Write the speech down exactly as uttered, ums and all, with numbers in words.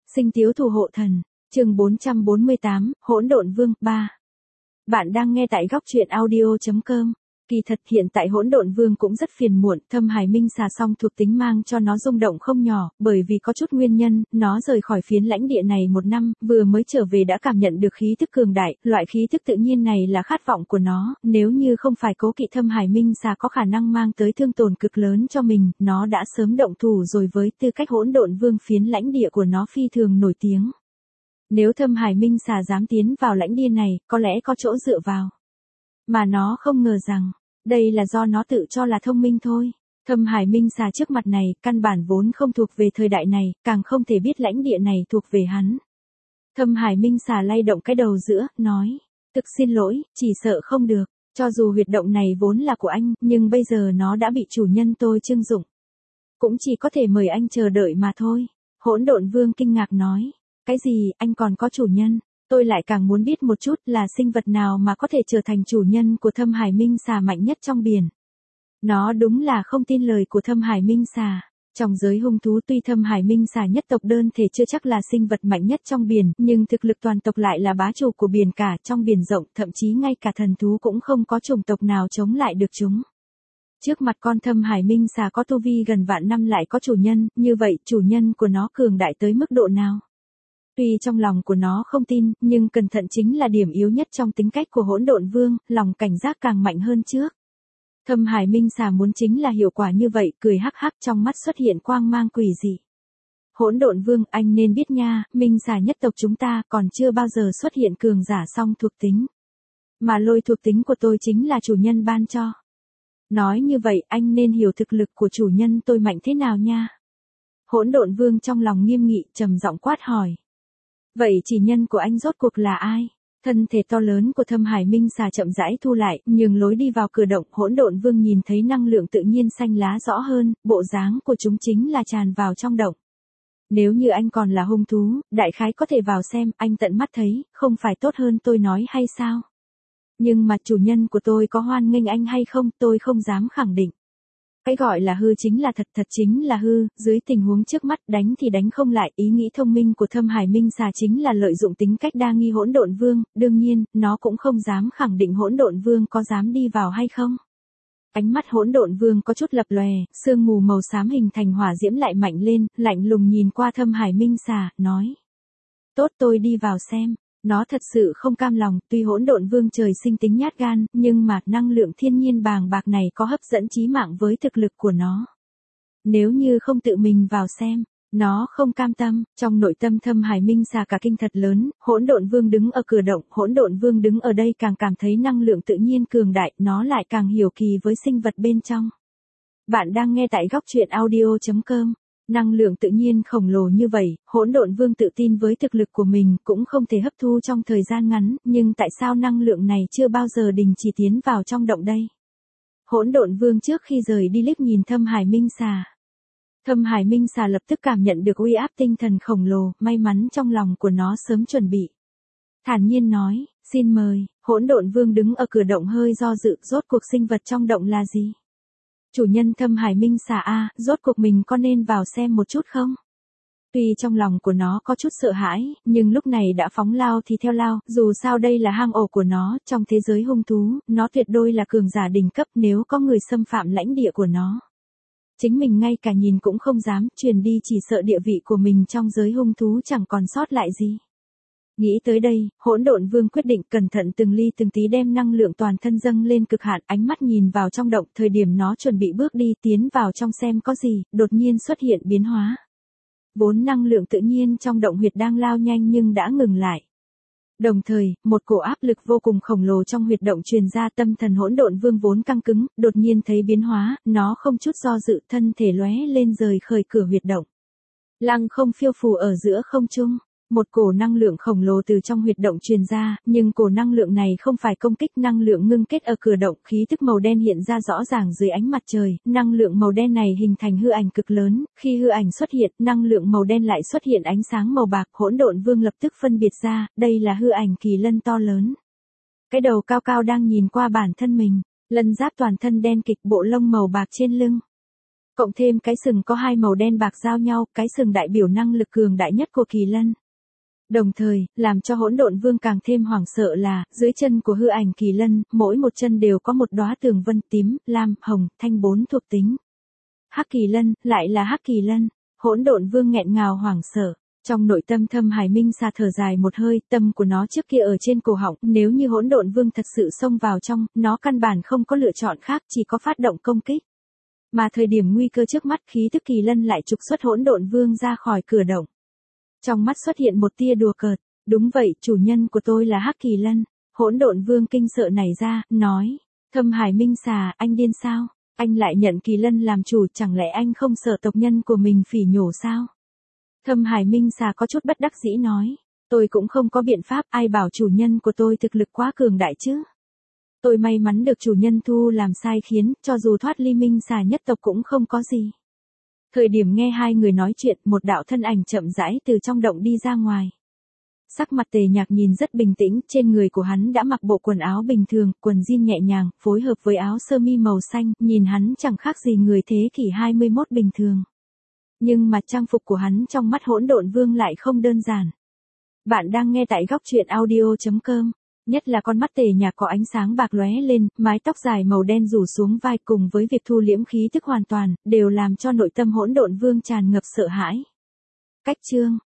Sinh tiếu thủ hộ thần, chương bốn trăm bốn mươi tám, Hỗn Độn Vương, ba. Bạn đang nghe tại góc truyện audio chấm com. Kỳ thật hiện tại Hỗn Độn Vương cũng rất phiền muộn, Thâm Hải Minh xà song thuộc tính mang cho nó rung động không nhỏ, bởi vì có chút nguyên nhân, nó rời khỏi phiến lãnh địa này một năm, vừa mới trở về đã cảm nhận được khí tức cường đại, loại khí tức tự nhiên này là khát vọng của nó, nếu như không phải cố kỵ Thâm Hải Minh xà có khả năng mang tới thương tổn cực lớn cho mình, nó đã sớm động thủ rồi. Với tư cách Hỗn Độn Vương, phiến lãnh địa của nó phi thường nổi tiếng. Nếu Thâm Hải Minh xà dám tiến vào lãnh địa này, có lẽ có chỗ dựa vào. Mà nó không ngờ rằng, đây là do nó tự cho là thông minh thôi. Thâm Hải Minh xà trước mặt này, căn bản vốn không thuộc về thời đại này, càng không thể biết lãnh địa này thuộc về hắn. Thâm Hải Minh xà lay động cái đầu giữa, nói, thực xin lỗi, chỉ sợ không được, cho dù huyệt động này vốn là của anh, nhưng bây giờ nó đã bị chủ nhân tôi trưng dụng. Cũng chỉ có thể mời anh chờ đợi mà thôi. Hỗn Độn Vương kinh ngạc nói, cái gì, anh còn có chủ nhân? Tôi lại càng muốn biết một chút là sinh vật nào mà có thể trở thành chủ nhân của Thâm Hải Minh xà mạnh nhất trong biển. Nó đúng là không tin lời của Thâm Hải Minh xà. Trong giới hung thú tuy Thâm Hải Minh xà nhất tộc đơn thể chưa chắc là sinh vật mạnh nhất trong biển, nhưng thực lực toàn tộc lại là bá chủ của biển cả. Trong biển rộng, thậm chí ngay cả thần thú cũng không có chủng tộc nào chống lại được chúng. Trước mặt con Thâm Hải Minh xà có tu vi gần vạn năm lại có chủ nhân, như vậy chủ nhân của nó cường đại tới mức độ nào? Tuy trong lòng của nó không tin, nhưng cẩn thận chính là điểm yếu nhất trong tính cách của Hỗn Độn Vương, lòng cảnh giác càng mạnh hơn trước. Thâm Hải Minh xà muốn chính là hiệu quả như vậy, cười hắc hắc, trong mắt xuất hiện quang mang quỷ dị. Hỗn Độn Vương, anh nên biết nha, Minh xà nhất tộc chúng ta còn chưa bao giờ xuất hiện cường giả song thuộc tính. Mà lôi thuộc tính của tôi chính là chủ nhân ban cho. Nói như vậy anh nên hiểu thực lực của chủ nhân tôi mạnh thế nào nha. Hỗn Độn Vương trong lòng nghiêm nghị, trầm giọng quát hỏi. Vậy chỉ nhân của anh rốt cuộc là ai? Thân thể to lớn của Thâm Hải Minh xà chậm rãi thu lại, nhường lối đi vào cửa động. Hỗn Độn Vương nhìn thấy năng lượng tự nhiên xanh lá rõ hơn, bộ dáng của chúng chính là tràn vào trong động. Nếu như anh còn là hung thú, đại khái có thể vào xem, anh tận mắt thấy, không phải tốt hơn tôi nói hay sao? Nhưng mà chủ nhân của tôi có hoan nghênh anh hay không, tôi không dám khẳng định. Cái gọi là hư chính là thật, thật chính là hư, dưới tình huống trước mắt đánh thì đánh không lại. Ý nghĩ thông minh của Thâm Hải Minh xà chính là lợi dụng tính cách đa nghi Hỗn Độn Vương, đương nhiên, nó cũng không dám khẳng định Hỗn Độn Vương có dám đi vào hay không. Ánh mắt Hỗn Độn Vương có chút lập lòe, sương mù màu xám hình thành hỏa diễm lại mạnh lên, lạnh lùng nhìn qua Thâm Hải Minh xà, nói. Tốt, tôi đi vào xem. Nó thật sự không cam lòng, tuy Hỗn Độn Vương trời sinh tính nhát gan, nhưng mà năng lượng thiên nhiên bàng bạc này có hấp dẫn chí mạng với thực lực của nó. Nếu như không tự mình vào xem, nó không cam tâm. Trong nội tâm Thâm Hải Minh xà cả kinh thật lớn. Hỗn Độn Vương đứng ở cửa động, Hỗn Độn Vương đứng ở đây càng cảm thấy năng lượng tự nhiên cường đại, nó lại càng hiểu kỳ với sinh vật bên trong. Bạn đang nghe tại góc truyện audio chấm com. Năng lượng tự nhiên khổng lồ như vậy, Hỗn Độn Vương tự tin với thực lực của mình cũng không thể hấp thu trong thời gian ngắn, nhưng tại sao năng lượng này chưa bao giờ đình chỉ tiến vào trong động đây? Hỗn Độn Vương trước khi rời đi liếc nhìn Thâm Hải Minh xà. Thâm Hải Minh xà lập tức cảm nhận được uy áp tinh thần khổng lồ, may mắn trong lòng của nó sớm chuẩn bị. Thản nhiên nói, xin mời. Hỗn Độn Vương đứng ở cửa động hơi do dự, rốt cuộc sinh vật trong động là gì? Chủ nhân Thâm Hải Minh xà a, rốt cuộc mình có nên vào xem một chút không? Tuy trong lòng của nó có chút sợ hãi, nhưng lúc này đã phóng lao thì theo lao, dù sao đây là hang ổ của nó, trong thế giới hung thú, nó tuyệt đối là cường giả đỉnh cấp nếu có người xâm phạm lãnh địa của nó. Chính mình ngay cả nhìn cũng không dám, truyền đi chỉ sợ địa vị của mình trong giới hung thú chẳng còn sót lại gì. Nghĩ tới đây, Hỗn Độn Vương quyết định cẩn thận từng ly từng tí đem năng lượng toàn thân dâng lên cực hạn, ánh mắt nhìn vào trong động, thời điểm nó chuẩn bị bước đi tiến vào trong xem có gì, đột nhiên xuất hiện biến hóa. Vốn năng lượng tự nhiên trong động huyệt đang lao nhanh nhưng đã ngừng lại. Đồng thời, một cổ áp lực vô cùng khổng lồ trong huyệt động truyền ra. Tâm thần Hỗn Độn Vương vốn căng cứng, đột nhiên thấy biến hóa, nó không chút do dự, thân thể lóe lên rời khởi cửa huyệt động. Lăng không phiêu phù ở giữa không trung. Một cổ năng lượng khổng lồ từ trong huyệt động truyền ra, nhưng cổ năng lượng này không phải công kích, năng lượng ngưng kết ở cửa động, khí tức màu đen hiện ra rõ ràng dưới ánh mặt trời, năng lượng màu đen này hình thành hư ảnh cực lớn, khi hư ảnh xuất hiện, năng lượng màu đen lại xuất hiện ánh sáng màu bạc. Hỗn Độn Vương lập tức phân biệt ra, đây là hư ảnh kỳ lân to lớn. Cái đầu cao cao đang nhìn qua bản thân mình, lân giáp toàn thân đen kịch, bộ lông màu bạc trên lưng. Cộng thêm cái sừng có hai màu đen bạc giao nhau, cái sừng đại biểu năng lực cường đại nhất của kỳ lân. Đồng thời, làm cho hỗn độn vương càng thêm hoảng sợ là, dưới chân của hư ảnh kỳ lân, mỗi một chân đều có một đóa tường vân tím, lam, hồng, thanh bốn thuộc tính. Hắc kỳ lân, lại là hắc kỳ lân, hỗn độn vương nghẹn ngào hoảng sợ. Trong nội tâm Thâm Hải Minh Xà thở dài một hơi, tâm của nó trước kia ở trên cổ họng, nếu như hỗn độn vương thật sự xông vào trong, nó căn bản không có lựa chọn khác, chỉ có phát động công kích. Mà thời điểm nguy cơ trước mắt, khí tức kỳ lân lại trục xuất hỗn độn vương ra khỏi cửa động. Trong mắt xuất hiện một tia đùa cợt, đúng vậy, chủ nhân của tôi là hắc kỳ lân. Hỗn độn vương kinh sợ nảy ra, nói, Thâm Hải Minh Xà, anh điên sao? Anh lại nhận kỳ lân làm chủ, chẳng lẽ anh không sợ tộc nhân của mình phỉ nhổ sao? Thâm Hải Minh Xà có chút bất đắc dĩ nói, tôi cũng không có biện pháp, ai bảo chủ nhân của tôi thực lực quá cường đại chứ. Tôi may mắn được chủ nhân thu làm sai khiến, cho dù thoát ly Minh Xà nhất tộc cũng không có gì. Thời điểm nghe hai người nói chuyện, một đạo thân ảnh chậm rãi từ trong động đi ra ngoài. Sắc mặt Tề Nhạc nhìn rất bình tĩnh, trên người của hắn đã mặc bộ quần áo bình thường, quần jean nhẹ nhàng, phối hợp với áo sơ mi màu xanh, nhìn hắn chẳng khác gì người thế kỷ hai mươi mốt bình thường. Nhưng mà trang phục của hắn trong mắt hỗn độn vương lại không đơn giản. Bạn đang nghe tại góc truyện audio chấm com. Nhất là con mắt Tề Nhạc có ánh sáng bạc lóe lên, mái tóc dài màu đen rủ xuống vai cùng với việc thu liễm khí tức hoàn toàn, đều làm cho nội tâm hỗn độn vương tràn ngập sợ hãi. Cách chương,